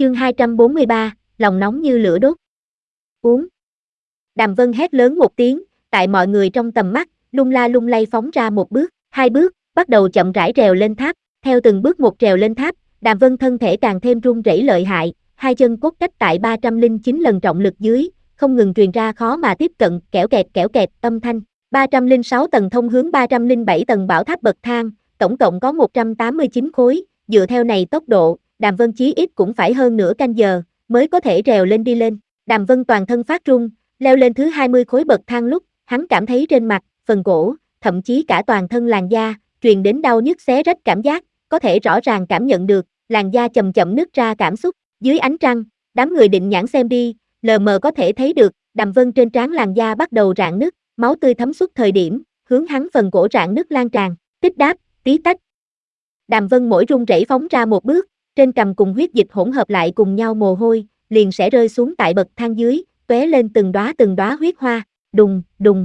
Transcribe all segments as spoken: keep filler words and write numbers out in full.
Chương hai trăm bốn mươi ba, lòng nóng như lửa đốt. Uống. Đàm Vân hét lớn một tiếng, tại mọi người trong tầm mắt, lung la lung lay phóng ra một bước, hai bước, bắt đầu chậm rãi trèo lên tháp. Theo từng bước một trèo lên tháp, Đàm Vân thân thể càng thêm run rẩy lợi hại, hai chân cốt cách tại ba trăm lẻ chín lần trọng lực dưới, không ngừng truyền ra khó mà tiếp cận, kẽo kẹt kẽo kẹt âm thanh. ba trăm lẻ sáu tầng thông hướng ba trăm lẻ bảy tầng bảo tháp bậc thang, tổng cộng có một trăm tám mươi chín khối, dựa theo này tốc độ, Đàm Vân chí ít cũng phải hơn nửa canh giờ, mới có thể trèo lên đi lên. Đàm Vân toàn thân phát run, leo lên thứ hai mươi khối bậc thang lúc, hắn cảm thấy trên mặt, phần cổ, thậm chí cả toàn thân làn da, truyền đến đau nhức xé rách cảm giác, có thể rõ ràng cảm nhận được, làn da chậm chậm nứt ra cảm xúc. Dưới ánh trăng, đám người định nhãn xem đi, lờ mờ có thể thấy được, Đàm Vân trên trán làn da bắt đầu rạn nứt, máu tươi thấm xuất thời điểm, hướng hắn phần cổ rạn nứt lan tràn, tích đáp, tí tách. Đàm Vân mỗi run rẩy phóng ra một bước, trên cằm cùng huyết dịch hỗn hợp lại cùng nhau mồ hôi, liền sẽ rơi xuống tại bậc thang dưới, tóe lên từng đóa từng đóa huyết hoa, đùng, đùng.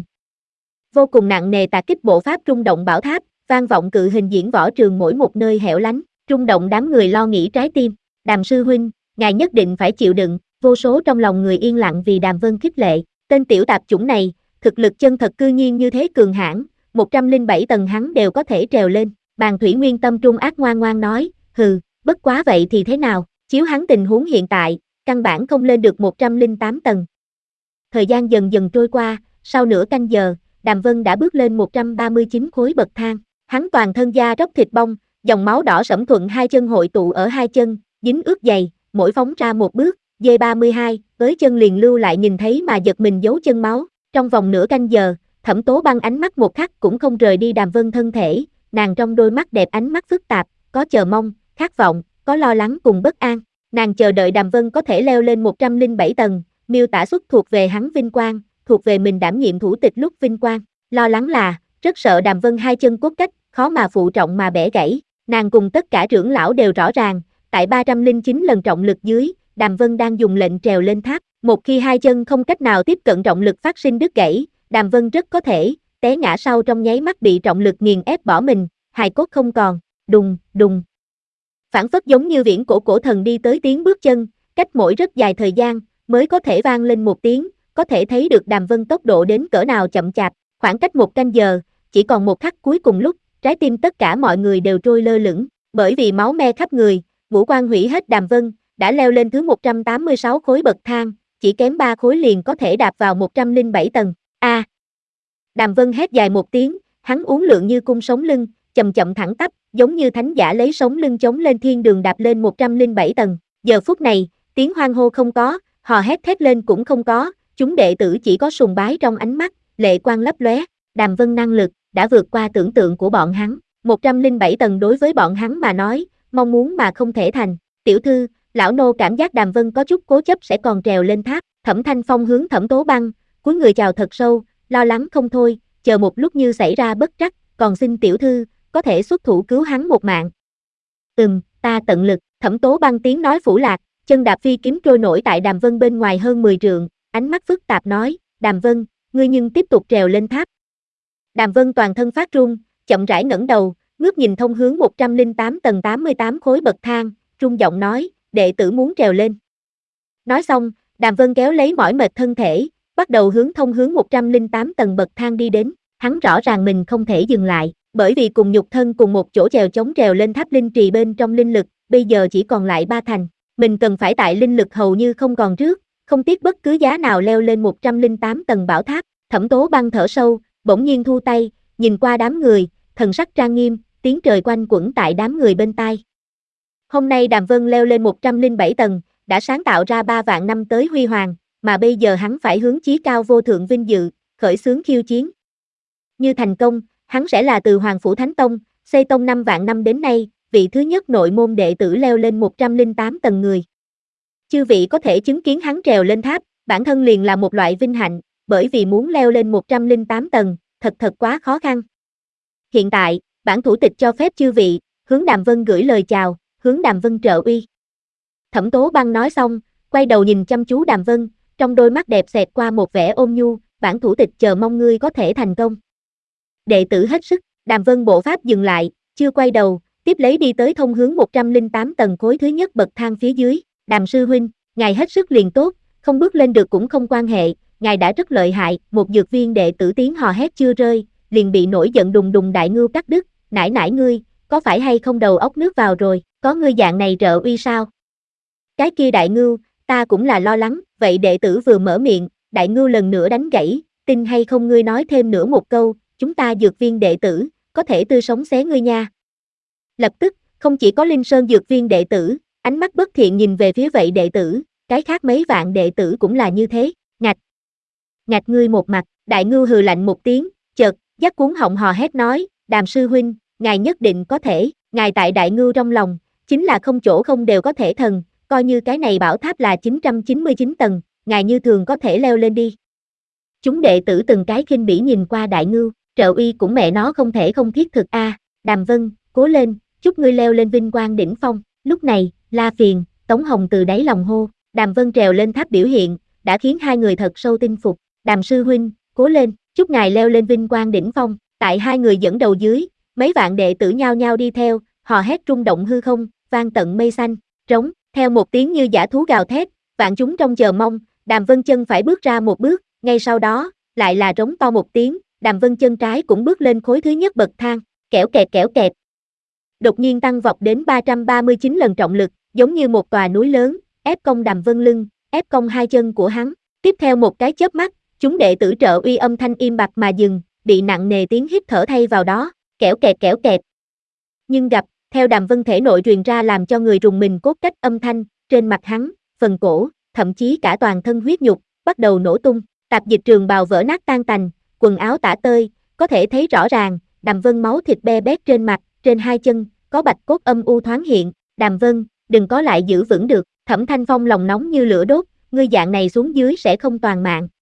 Vô cùng nặng nề tạc kích bộ pháp rung động bảo tháp, vang vọng cự hình diễn võ trường mỗi một nơi hẻo lánh, rung động đám người lo nghĩ trái tim. Đàm sư huynh, ngài nhất định phải chịu đựng, vô số trong lòng người yên lặng vì Đàm Vân khích lệ. Tên tiểu tạp chủng này, thực lực chân thật cư nhiên như thế cường hãn, một trăm lẻ bảy tầng hắn đều có thể trèo lên. Bàn Thủy Nguyên tâm trung ác ngoan ngoan nói, hừ, bất quá vậy thì thế nào, chiếu hắn tình huống hiện tại, căn bản không lên được một trăm lẻ tám tầng. Thời gian dần dần trôi qua, sau nửa canh giờ, Đàm Vân đã bước lên một trăm ba mươi chín khối bậc thang, hắn toàn thân da róc thịt bong, dòng máu đỏ sẫm thuận hai chân hội tụ ở hai chân, dính ướt giày, mỗi phóng ra một bước, D ba mươi hai, với chân liền lưu lại nhìn thấy mà giật mình dấu chân máu. Trong vòng nửa canh giờ, Thẩm Tố Băng ánh mắt một khắc cũng không rời đi Đàm Vân thân thể, nàng trong đôi mắt đẹp ánh mắt phức tạp, có chờ mong, khát vọng, có lo lắng cùng bất an. Nàng chờ đợi Đàm Vân có thể leo lên một trăm lẻ bảy tầng, miêu tả xuất thuộc về hắn vinh quang, thuộc về mình đảm nhiệm thủ tịch lúc vinh quang. Lo lắng là, rất sợ Đàm Vân hai chân cốt cách, khó mà phụ trọng mà bẻ gãy. Nàng cùng tất cả trưởng lão đều rõ ràng, tại ba trăm lẻ chín lần trọng lực dưới, Đàm Vân đang dùng lệnh trèo lên tháp. Một khi hai chân không cách nào tiếp cận trọng lực phát sinh đứt gãy, Đàm Vân rất có thể té ngã sau trong nháy mắt bị trọng lực nghiền ép bỏ mình, hài cốt không còn. Đùng, đùng. Phản phất giống như viễn cổ cổ thần đi tới tiếng bước chân, cách mỗi rất dài thời gian mới có thể vang lên một tiếng, có thể thấy được Đàm Vân tốc độ đến cỡ nào chậm chạp. Khoảng cách một canh giờ, chỉ còn một khắc cuối cùng lúc, trái tim tất cả mọi người đều trôi lơ lửng, bởi vì máu me khắp người, ngũ quan hủy hết. Đàm Vân đã leo lên thứ một trăm tám mươi sáu khối bậc thang, chỉ kém ba khối liền có thể đạp vào một trăm lẻ bảy tầng. A! À, Đàm Vân hét dài một tiếng, hắn uốn lượn như cung sống lưng, chậm chậm thẳng tắp, giống như thánh giả lấy sống lưng chống lên thiên đường đạp lên một trăm lẻ bảy tầng. Giờ phút này, tiếng hoan hô không có, hò hét thét lên cũng không có, chúng đệ tử chỉ có sùng bái trong ánh mắt, lệ quang lấp lóe. Đàm Vân năng lực đã vượt qua tưởng tượng của bọn hắn, một trăm lẻ bảy tầng đối với bọn hắn mà nói, mong muốn mà không thể thành. Tiểu thư, lão nô cảm giác Đàm Vân có chút cố chấp sẽ còn trèo lên tháp. Thẩm Thanh Phong hướng Thẩm Tố Băng, cúi người chào thật sâu, lo lắng không thôi, chờ một lúc như xảy ra bất trắc, còn xin tiểu thư có thể xuất thủ cứu hắn một mạng. Ừm, ta tận lực. Thẩm Tố Băng tiếng nói phủ lạc, chân đạp phi kiếm trôi nổi tại Đàm Vân bên ngoài hơn mười trượng, ánh mắt phức tạp nói, Đàm Vân, ngươi nhưng tiếp tục trèo lên tháp. Đàm Vân toàn thân phát run, chậm rãi ngẩng đầu, ngước nhìn thông hướng một trăm lẻ tám tầng tám mươi tám khối bậc thang, run giọng nói, đệ tử muốn trèo lên. Nói xong, Đàm Vân kéo lấy mỏi mệt thân thể, bắt đầu hướng thông hướng một trăm lẻ tám tầng bậc thang đi đến. Hắn rõ ràng mình không thể dừng lại, bởi vì cùng nhục thân cùng một chỗ chèo chống trèo lên tháp linh trì bên trong linh lực, bây giờ chỉ còn lại ba thành. Mình cần phải tại linh lực hầu như không còn trước, không tiếc bất cứ giá nào leo lên một trăm lẻ tám tầng bảo tháp. Thẩm Tố Băng thở sâu, bỗng nhiên thu tay, nhìn qua đám người, thần sắc trang nghiêm, tiếng trời quanh quẩn tại đám người bên tai. Hôm nay Đàm Vân leo lên một trăm lẻ bảy tầng, đã sáng tạo ra ba vạn năm tới huy hoàng, mà bây giờ hắn phải hướng chí cao vô thượng vinh dự, khởi xướng khiêu chiến. Như thành công, hắn sẽ là từ Hoàng Phủ Thánh Tông, xây tông năm vạn năm đến nay, vị thứ nhất nội môn đệ tử leo lên một trăm lẻ tám tầng người. Chư vị có thể chứng kiến hắn trèo lên tháp, bản thân liền là một loại vinh hạnh, bởi vì muốn leo lên một trăm lẻ tám tầng, thật thật quá khó khăn. Hiện tại, bản thủ tịch cho phép chư vị, hướng Đàm Vân gửi lời chào, hướng Đàm Vân trợ uy. Thẩm Tố Băng nói xong, quay đầu nhìn chăm chú Đàm Vân, trong đôi mắt đẹp xẹt qua một vẻ ôn nhu, bản thủ tịch chờ mong ngươi có thể thành công. Đệ tử hết sức. Đàm Vân bộ pháp dừng lại, chưa quay đầu, tiếp lấy đi tới thông hướng một trăm lẻ tám tầng khối thứ nhất bậc thang phía dưới. Đàm sư huynh, ngài hết sức liền tốt, không bước lên được cũng không quan hệ, ngài đã rất lợi hại. Một dược viên đệ tử tiếng hò hét chưa rơi, liền bị nổi giận đùng đùng Đại Ngưu cắt đứt. Nải nải ngươi, có phải hay không đầu óc nước vào rồi, có ngươi dạng này trợ uy sao? Cái kia Đại Ngưu, ta cũng là lo lắng. Vậy đệ tử vừa mở miệng, Đại Ngưu lần nữa đánh gãy, tin hay không ngươi nói thêm nữa một câu, chúng ta dược viên đệ tử, có thể tươi sống xé ngươi nha. Lập tức, không chỉ có Linh Sơn dược viên đệ tử, ánh mắt bất thiện nhìn về phía vậy đệ tử, cái khác mấy vạn đệ tử cũng là như thế. Ngạch, ngạch ngươi một mặt. Đại Ngưu hừ lạnh một tiếng, chợt, dắt cuốn họng hò hét nói, Đàm sư huynh, ngài nhất định có thể, ngài tại Đại Ngưu trong lòng, chính là không chỗ không đều có thể thần, coi như cái này bảo tháp là chín trăm chín mươi chín tầng, ngài như thường có thể leo lên đi. Chúng đệ tử từng cái khinh bỉ nhìn qua Đại Ngưu, trợ uy cũng mẹ nó không thể không thiết thực a. À. Đàm Vân, cố lên, chúc ngươi leo lên vinh quang đỉnh phong. Lúc này, La Phiền, Tống Hồng từ đáy lòng hô, Đàm Vân trèo lên tháp biểu hiện, đã khiến hai người thật sâu tin phục. Đàm sư huynh, cố lên, chúc ngài leo lên vinh quang đỉnh phong. Tại hai người dẫn đầu dưới, mấy vạn đệ tử nhao nhao đi theo, hò hét rung động hư không, vang tận mây xanh. Trống, theo một tiếng như dã thú gào thét, vạn chúng trong chờ mong, Đàm Vân chân phải bước ra một bước, ngay sau đó, lại là rống to một tiếng, Đàm Vân chân trái cũng bước lên khối thứ nhất bậc thang, kẽo kẹt kẽo kẹt. Đột nhiên tăng vọt đến ba trăm ba mươi chín lần trọng lực, giống như một tòa núi lớn, ép cong Đàm Vân lưng, ép cong hai chân của hắn. Tiếp theo một cái chớp mắt, chúng đệ tử trợ uy âm thanh im bặt mà dừng, bị nặng nề tiếng hít thở thay vào đó, kẽo kẹt kẽo kẹt. Nhưng gặp, theo Đàm Vân thể nội truyền ra làm cho người rùng mình cốt cách âm thanh, trên mặt hắn, phần cổ, thậm chí cả toàn thân huyết nhục, bắt đầu nổ tung, tạp dịch trường bào vỡ nát tan tành, quần áo tả tơi, có thể thấy rõ ràng, Đàm Vân máu thịt be bét trên mặt, trên hai chân, có bạch cốt âm u thoáng hiện. Đàm Vân, đừng có lại giữ vững được. Thẩm Thanh Phong lòng nóng như lửa đốt, ngươi dạng này xuống dưới sẽ không toàn mạng.